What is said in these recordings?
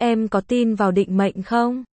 Em có tin vào định mệnh không?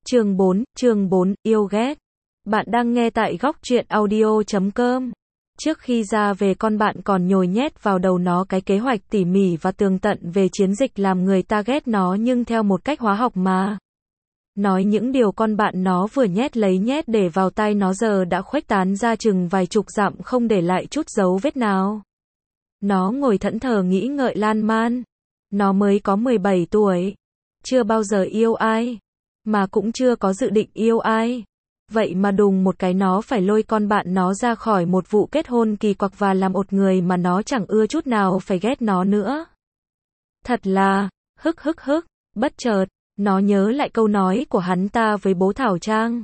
chương 4, yêu ghét. Bạn đang nghe tại góc truyện audio.com. Trước khi ra về con bạn còn nhồi nhét vào đầu nó cái kế hoạch tỉ mỉ và tường tận về chiến dịch làm người ta ghét nó nhưng theo một cách hóa học mà. Nói những điều con bạn nó vừa nhét lấy nhét để vào tay nó giờ đã khuếch tán ra chừng vài chục dặm không để lại chút dấu vết nào. Nó ngồi thẫn thờ nghĩ ngợi lan man. Nó mới có 17 tuổi. Chưa bao giờ yêu ai. Mà cũng chưa có dự định yêu ai. Vậy mà đùng một cái nó phải lôi con bạn nó ra khỏi một vụ kết hôn kỳ quặc và làm một người mà nó chẳng ưa chút nào phải ghét nó nữa. Thật là, hức, bất chợt, nó nhớ lại câu nói của hắn ta với bố Thảo Trang.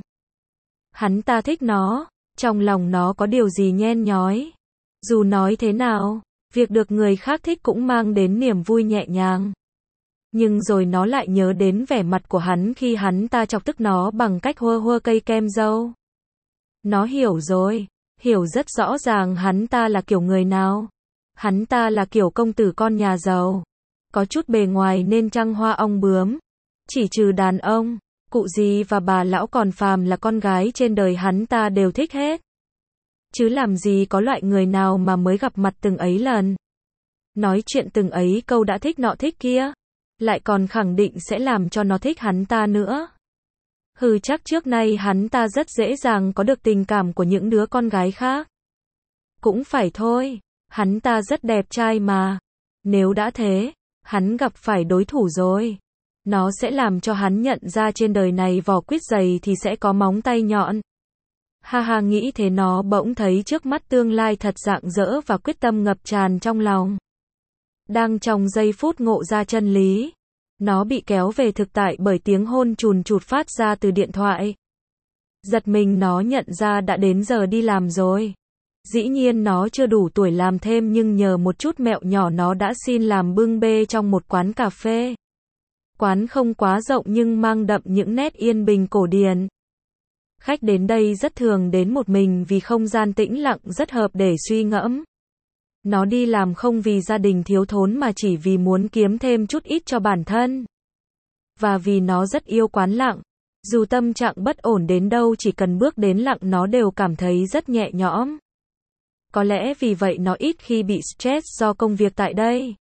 Hắn ta thích nó, trong lòng nó có điều gì nhen nhói. Dù nói thế nào, việc được người khác thích cũng mang đến niềm vui nhẹ nhàng. Nhưng rồi nó lại nhớ đến vẻ mặt của hắn khi hắn ta chọc tức nó bằng cách hơ cây kem dâu. Nó hiểu rồi, hiểu rất rõ ràng hắn ta là kiểu người nào. Hắn ta là kiểu công tử con nhà giàu. Có chút bề ngoài nên trăng hoa ong bướm. Chỉ trừ đàn ông, cụ dì và bà lão còn phàm là con gái trên đời hắn ta đều thích hết. Chứ làm gì có loại người nào mà mới gặp mặt từng ấy lần. Nói chuyện từng ấy câu đã thích nọ thích kia. Lại còn khẳng định sẽ làm cho nó thích hắn ta nữa. Chắc trước nay hắn ta rất dễ dàng có được tình cảm của những đứa con gái khác. Cũng phải thôi, hắn ta rất đẹp trai mà. Nếu đã thế, hắn gặp phải đối thủ rồi. Nó sẽ làm cho hắn nhận ra trên đời này vỏ quýt dày thì sẽ có móng tay nhọn. Ha nghĩ thế nó bỗng thấy trước mắt tương lai thật rạng rỡ và quyết tâm ngập tràn trong lòng. Đang trong giây phút ngộ ra chân lý, nó bị kéo về thực tại bởi tiếng hôn chùn chụt phát ra từ điện thoại. Giật mình nó nhận ra đã đến giờ đi làm rồi. Dĩ nhiên nó chưa đủ tuổi làm thêm nhưng nhờ một chút mẹo nhỏ nó đã xin làm bưng bê trong một quán cà phê. Quán không quá rộng nhưng mang đậm những nét yên bình cổ điển. Khách đến đây rất thường đến một mình vì không gian tĩnh lặng rất hợp để suy ngẫm. Nó đi làm không vì gia đình thiếu thốn mà chỉ vì muốn kiếm thêm chút ít cho bản thân. Và vì nó rất yêu quán lặng. Dù tâm trạng bất ổn đến đâu chỉ cần bước đến lặng nó đều cảm thấy rất nhẹ nhõm. Có lẽ vì vậy nó ít khi bị stress do công việc tại đây.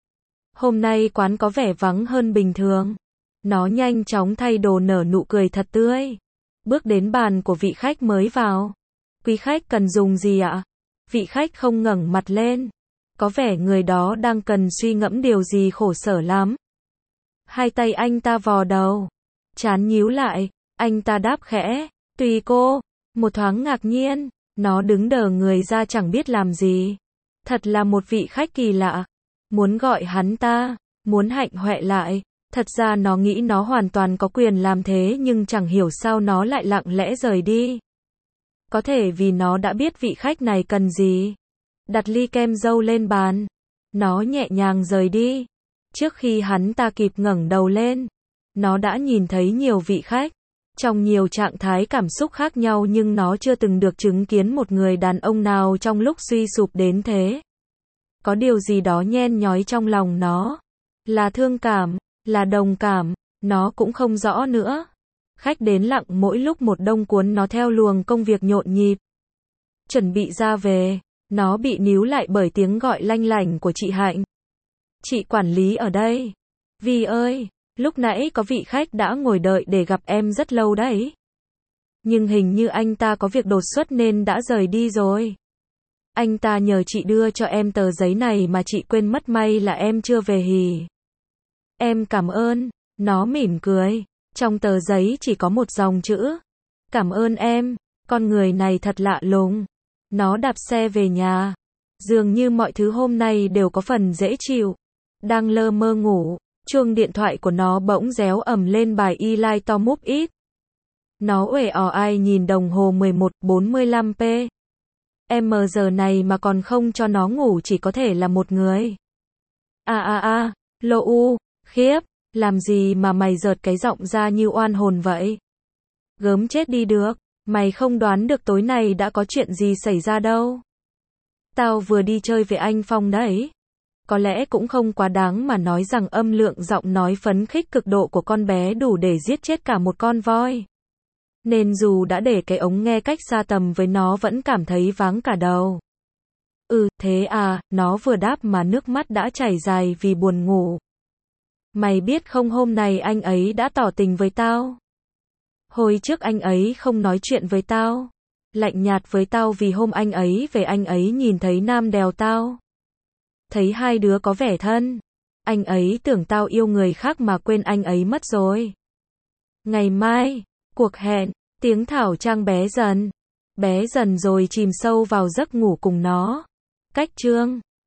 Hôm nay quán có vẻ vắng hơn bình thường. Nó nhanh chóng thay đồ nở nụ cười thật tươi. Bước đến bàn của vị khách mới vào. Quý khách cần dùng gì ạ? Vị khách không ngẩng mặt lên. Có vẻ người đó đang cần suy ngẫm điều gì khổ sở lắm. Hai tay anh ta vò đầu. Trán nhíu lại. Anh ta đáp khẽ. Tùy cô. Một thoáng ngạc nhiên. Nó đứng đờ người ra chẳng biết làm gì. Thật là một vị khách kỳ lạ. Muốn gọi hắn ta. Muốn hạnh hoẹ lại. Thật ra nó nghĩ nó hoàn toàn có quyền làm thế nhưng chẳng hiểu sao nó lại lặng lẽ rời đi. Có thể vì nó đã biết vị khách này cần gì. Đặt ly kem dâu lên bàn. Nó nhẹ nhàng rời đi. Trước khi hắn ta kịp ngẩng đầu lên, nó đã nhìn thấy nhiều vị khách. Trong nhiều trạng thái cảm xúc khác nhau nhưng nó chưa từng được chứng kiến một người đàn ông nào trong lúc suy sụp đến thế. Có điều gì đó nhen nhói trong lòng nó. Là thương cảm, là đồng cảm, nó cũng không rõ nữa. Khách đến lặng mỗi lúc một đông cuốn nó theo luồng công việc nhộn nhịp. Chuẩn bị ra về, nó bị níu lại bởi tiếng gọi lanh lảnh của chị Hạnh. Chị quản lý ở đây. Vi ơi, lúc nãy có vị khách đã ngồi đợi để gặp em rất lâu đấy. Nhưng hình như anh ta có việc đột xuất nên đã rời đi rồi. Anh ta nhờ chị đưa cho em tờ giấy này mà chị quên mất, may là em chưa về hì. Em cảm ơn, nó mỉm cười. Trong tờ giấy chỉ có một dòng chữ. Cảm ơn em, con người này thật lạ lùng. Nó đạp xe về nhà. Dường như mọi thứ hôm nay đều có phần dễ chịu. Đang lơ mơ ngủ, chuông điện thoại của nó bỗng réo ầm lên bài Eli Tom Múp Ít. Nó uể oải nhìn đồng hồ 11:45p. Em mờ giờ này mà còn không cho nó ngủ chỉ có thể là một người. Lô u, khiếp. Làm gì mà mày giợt cái giọng ra như oan hồn vậy? Gớm chết đi được, mày không đoán được tối nay đã có chuyện gì xảy ra đâu. Tao vừa đi chơi với anh Phong đấy. Có lẽ cũng không quá đáng mà nói rằng âm lượng giọng nói phấn khích cực độ của con bé đủ để giết chết cả một con voi. Nên dù đã để cái ống nghe cách xa tầm với nó vẫn cảm thấy váng cả đầu. Thế à, nó vừa đáp mà nước mắt đã chảy dài vì buồn ngủ. Mày biết không, hôm nay anh ấy đã tỏ tình với tao. Hồi trước anh ấy không nói chuyện với tao. Lạnh nhạt với tao vì hôm anh ấy về anh ấy nhìn thấy Nam đèo tao. Thấy hai đứa có vẻ thân. Anh ấy tưởng tao yêu người khác mà quên anh ấy mất rồi. Ngày mai, cuộc hẹn, tiếng Thảo Trang bé dần rồi chìm sâu vào giấc ngủ cùng nó. Cách chương